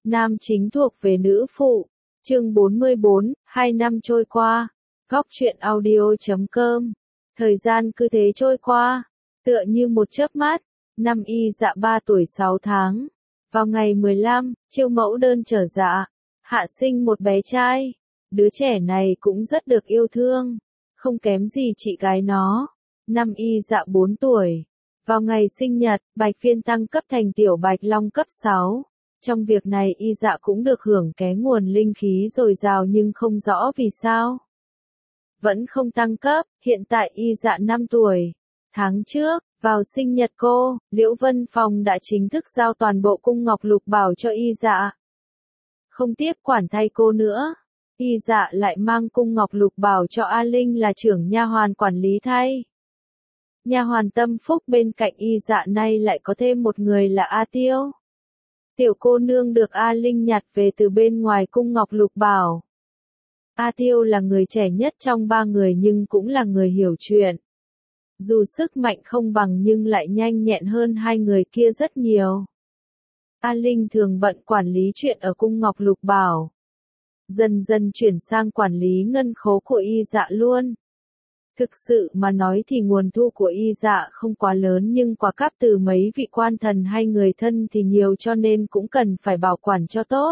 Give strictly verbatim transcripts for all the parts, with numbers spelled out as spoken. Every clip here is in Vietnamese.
nam chính thuộc về nữ phụ. Chương bốn mươi bốn, hai năm trôi qua. Góc truyện audio chấm com. Thời gian cứ thế trôi qua, tựa như một chớp mắt. Năm Y Dạ ba tuổi sáu tháng. Vào ngày mười lăm, Chiêu mẫu đơn trở dạ, hạ sinh một bé trai. Đứa trẻ này cũng rất được yêu thương, không kém gì chị gái nó. Năm Y Dạ bốn tuổi. Vào ngày sinh nhật, Bạch Phiên tăng cấp thành Tiểu Bạch Long cấp sáu. Trong việc này Y Dạ cũng được hưởng ké nguồn linh khí dồi dào nhưng không rõ vì sao vẫn không tăng cấp. Hiện tại Y Dạ năm tuổi. Tháng trước, vào sinh nhật cô, Liễu Vân Phong đã chính thức giao toàn bộ cung ngọc lục bảo cho Y Dạ. Không tiếp quản thay cô nữa, Y Dạ lại mang cung ngọc lục bảo cho A Linh là trưởng nha hoàn quản lý thay. Nha hoàn tâm phúc bên cạnh Y Dạ nay lại có thêm một người là A Tiêu. Tiểu cô nương được A Linh nhặt về từ bên ngoài cung ngọc lục bảo. A Tiêu là người trẻ nhất trong ba người nhưng cũng là người hiểu chuyện. Dù sức mạnh không bằng nhưng lại nhanh nhẹn hơn hai người kia rất nhiều. A Linh thường bận quản lý chuyện ở cung ngọc lục bảo. Dần dần chuyển sang quản lý ngân khố của Y Dạ luôn. Thực sự mà nói thì nguồn thu của Y Dạ không quá lớn nhưng quả cáp từ mấy vị quan thần hay người thân thì nhiều cho nên cũng cần phải bảo quản cho tốt.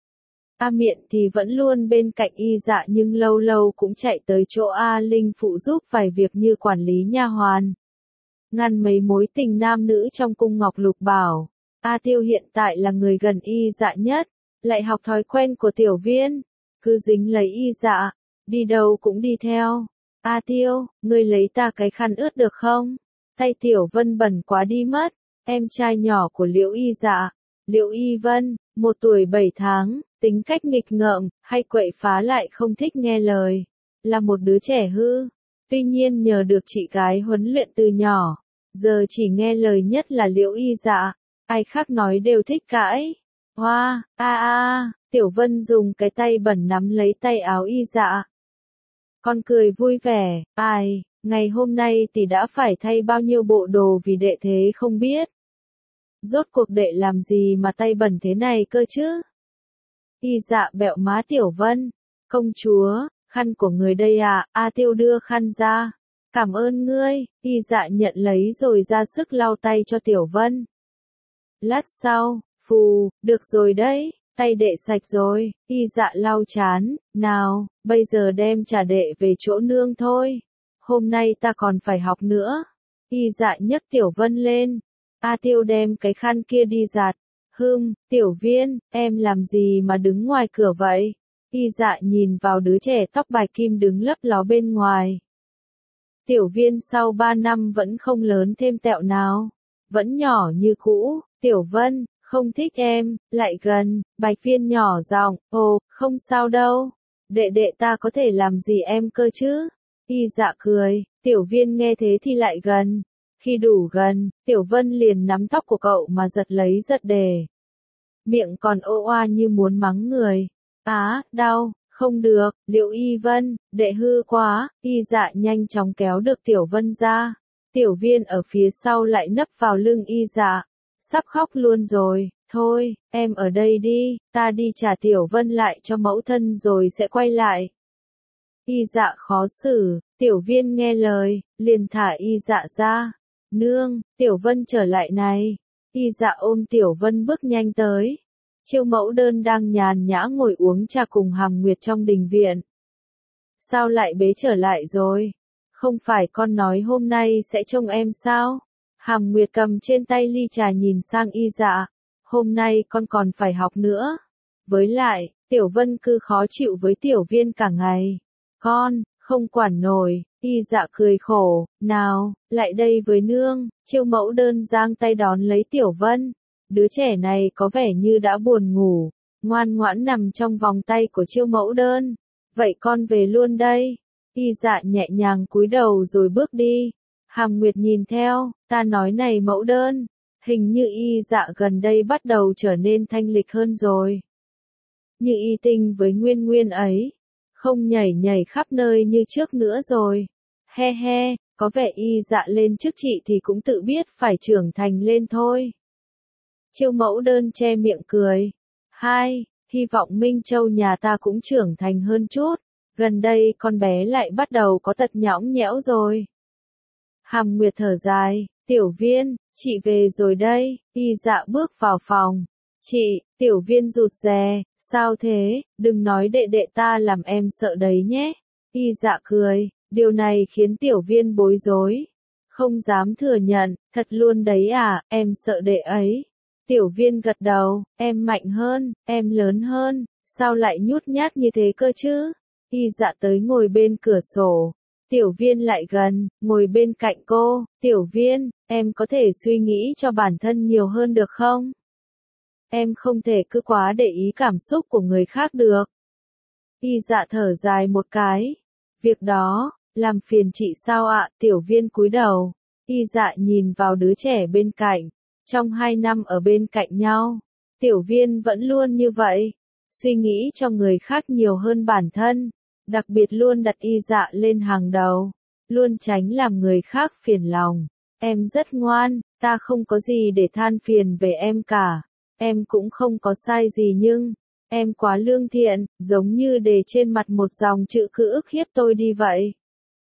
A Miện thì vẫn luôn bên cạnh Y Dạ nhưng lâu lâu cũng chạy tới chỗ A Linh phụ giúp vài việc như quản lý nha hoàn, ngăn mấy mối tình nam nữ trong cung ngọc lục bảo. A Tiêu hiện tại là người gần Y Dạ nhất, lại học thói quen của Tiểu Viên, cứ dính lấy Y Dạ, đi đâu cũng đi theo. A Tiêu, ngươi lấy ta cái khăn ướt được không? Tay Tiểu Vân bẩn quá đi mất. Em trai nhỏ của Liễu Y Dạ, Liễu Y Vân, một tuổi bảy tháng, tính cách nghịch ngợm, hay quậy phá lại không thích nghe lời, là một đứa trẻ hư. Tuy nhiên nhờ được chị gái huấn luyện từ nhỏ, giờ chỉ nghe lời nhất là Liễu Y Dạ, ai khác nói đều thích cãi. Hoa, a a, Tiểu Vân dùng cái tay bẩn nắm lấy tay áo Y Dạ. Con cười vui vẻ, ai, ngày hôm nay tỷ đã phải thay bao nhiêu bộ đồ vì đệ thế không biết. Rốt cuộc đệ làm gì mà tay bẩn thế này cơ chứ? Y Dạ bẹo má Tiểu Vân. Công chúa, khăn của người đây à? A Tiêu đưa khăn ra. Cảm ơn ngươi. Y Dạ nhận lấy rồi ra sức lau tay cho Tiểu Vân. Lát sau, phù, được rồi đấy, tay đệ sạch rồi. Y Dạ lau chán. Nào, bây giờ đem trả đệ về chỗ nương thôi. Hôm nay ta còn phải học nữa. Y Dạ nhấc Tiểu Vân lên. A Tiêu đem cái khăn kia đi giặt. Hừm, Tiểu Viên, em làm gì mà đứng ngoài cửa vậy? Y Dạ nhìn vào đứa trẻ tóc bạch kim đứng lấp ló bên ngoài. Tiểu Viên sau ba năm vẫn không lớn thêm tẹo nào. Vẫn nhỏ như cũ. Tiểu Vân, không thích em, lại gần. Bạch Viên nhỏ giọng, ồ, không sao đâu. Đệ đệ ta có thể làm gì em cơ chứ? Y Dạ cười. Tiểu Viên nghe thế thì lại gần. Khi đủ gần, Tiểu Vân liền nắm tóc của cậu mà giật lấy giật để. Miệng còn ô oa như muốn mắng người. Á, đau, không được, Liễu Y Vân, đệ hư quá. Y Dạ nhanh chóng kéo được Tiểu Vân ra. Tiểu Viên ở phía sau lại nấp vào lưng Y Dạ. Sắp khóc luôn rồi, thôi, em ở đây đi, ta đi trả Tiểu Vân lại cho mẫu thân rồi sẽ quay lại. Y Dạ khó xử, Tiểu Viên nghe lời, liền thả Y Dạ ra. Nương, Tiểu Vân trở lại này. Y Dạ ôm Tiểu Vân bước nhanh tới. Chiêu mẫu đơn đang nhàn nhã ngồi uống trà cùng Hàm Nguyệt trong đình viện. Sao lại bế trở lại rồi? Không phải con nói hôm nay sẽ trông em sao? Hàm Nguyệt cầm trên tay ly trà nhìn sang Y Dạ. Hôm nay con còn phải học nữa. Với lại, Tiểu Vân cứ khó chịu với Tiểu Viên cả ngày. Con, không quản nổi. Y Dạ cười khổ, nào, lại đây với nương. Chiêu mẫu đơn giang tay đón lấy Tiểu Vân. Đứa trẻ này có vẻ như đã buồn ngủ, ngoan ngoãn nằm trong vòng tay của chiêu mẫu đơn. Vậy con về luôn đây. Y Dạ nhẹ nhàng cúi đầu rồi bước đi. Hàm Nguyệt nhìn theo, ta nói này mẫu đơn, hình như Y Dạ gần đây bắt đầu trở nên thanh lịch hơn rồi. Như Y Tinh với Nguyên Nguyên ấy, không nhảy nhảy khắp nơi như trước nữa rồi. He he, có vẻ Y Dạ lên chức chị thì cũng tự biết phải trưởng thành lên thôi. Chiêu mẫu đơn che miệng cười. Hai, hy vọng Minh Châu nhà ta cũng trưởng thành hơn chút, gần đây con bé lại bắt đầu có tật nhõng nhẽo rồi. Hàm Nguyệt thở dài, Tiểu Viên, chị về rồi đây, Y Dạ bước vào phòng. Chị, Tiểu Viên rụt rè, sao thế, đừng nói đệ đệ ta làm em sợ đấy nhé. Y Dạ cười, điều này khiến Tiểu Viên bối rối. Không dám thừa nhận, thật luôn đấy à, em sợ đệ ấy. Tiểu Viên gật đầu, em mạnh hơn, em lớn hơn, sao lại nhút nhát như thế cơ chứ? Y Dạ tới ngồi bên cửa sổ. Tiểu Viên lại gần, ngồi bên cạnh cô. Tiểu Viên, em có thể suy nghĩ cho bản thân nhiều hơn được không? Em không thể cứ quá để ý cảm xúc của người khác được. Y Dạ thở dài một cái. Việc đó, làm phiền chị sao ạ? Tiểu Viên cúi đầu. Y Dạ nhìn vào đứa trẻ bên cạnh. Trong hai năm ở bên cạnh nhau, Tiểu Viên vẫn luôn như vậy. Suy nghĩ cho người khác nhiều hơn bản thân. Đặc biệt luôn đặt Y Dạ lên hàng đầu. Luôn tránh làm người khác phiền lòng. Em rất ngoan, ta không có gì để than phiền về em cả. Em cũng không có sai gì nhưng, em quá lương thiện, giống như để trên mặt một dòng chữ cứ ức hiếp tôi đi vậy.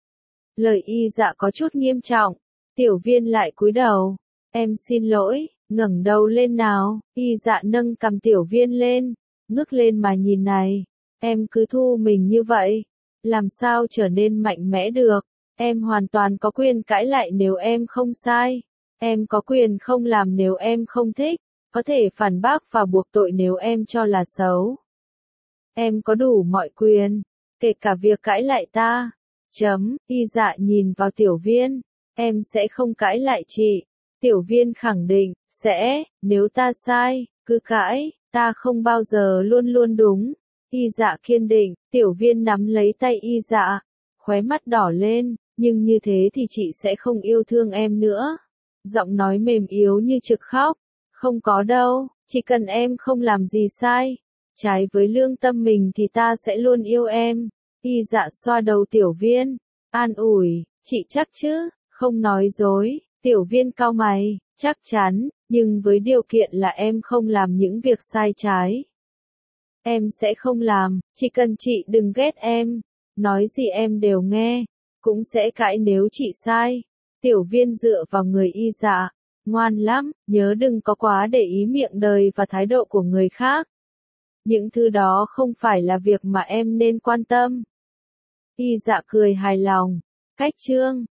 Lời Y Dạ có chút nghiêm trọng. Tiểu Viên lại cúi đầu. Em xin lỗi, ngẩng đầu lên nào. Y Dạ nâng cằm Tiểu Viên lên, ngước lên mà nhìn này. Em cứ thu mình như vậy, làm sao trở nên mạnh mẽ được? Em hoàn toàn có quyền cãi lại nếu em không sai. Em có quyền không làm nếu em không thích. Có thể phản bác và buộc tội nếu em cho là xấu. Em có đủ mọi quyền, kể cả việc cãi lại ta. Chấm, Y Dạ nhìn vào Tiểu Viên. Em sẽ không cãi lại chị. Tiểu Viên khẳng định, sẽ, nếu ta sai, cứ cãi, ta không bao giờ luôn luôn đúng. Y Dạ kiên định, Tiểu Viên nắm lấy tay Y Dạ, khóe mắt đỏ lên, nhưng như thế thì chị sẽ không yêu thương em nữa. Giọng nói mềm yếu như trực khóc. Không có đâu, chỉ cần em không làm gì sai, trái với lương tâm mình thì ta sẽ luôn yêu em. Y Dạ xoa đầu Tiểu Viên, an ủi, chị chắc chứ, không nói dối. Tiểu Viên cau mày, chắc chắn, nhưng với điều kiện là em không làm những việc sai trái. Em sẽ không làm, chỉ cần chị đừng ghét em, nói gì em đều nghe, cũng sẽ cãi nếu chị sai. Tiểu Viên dựa vào người Y Dạ. Ngoan lắm, nhớ đừng có quá để ý miệng đời và thái độ của người khác. Những thứ đó không phải là việc mà em nên quan tâm. Y Dạ cười hài lòng. Cách chương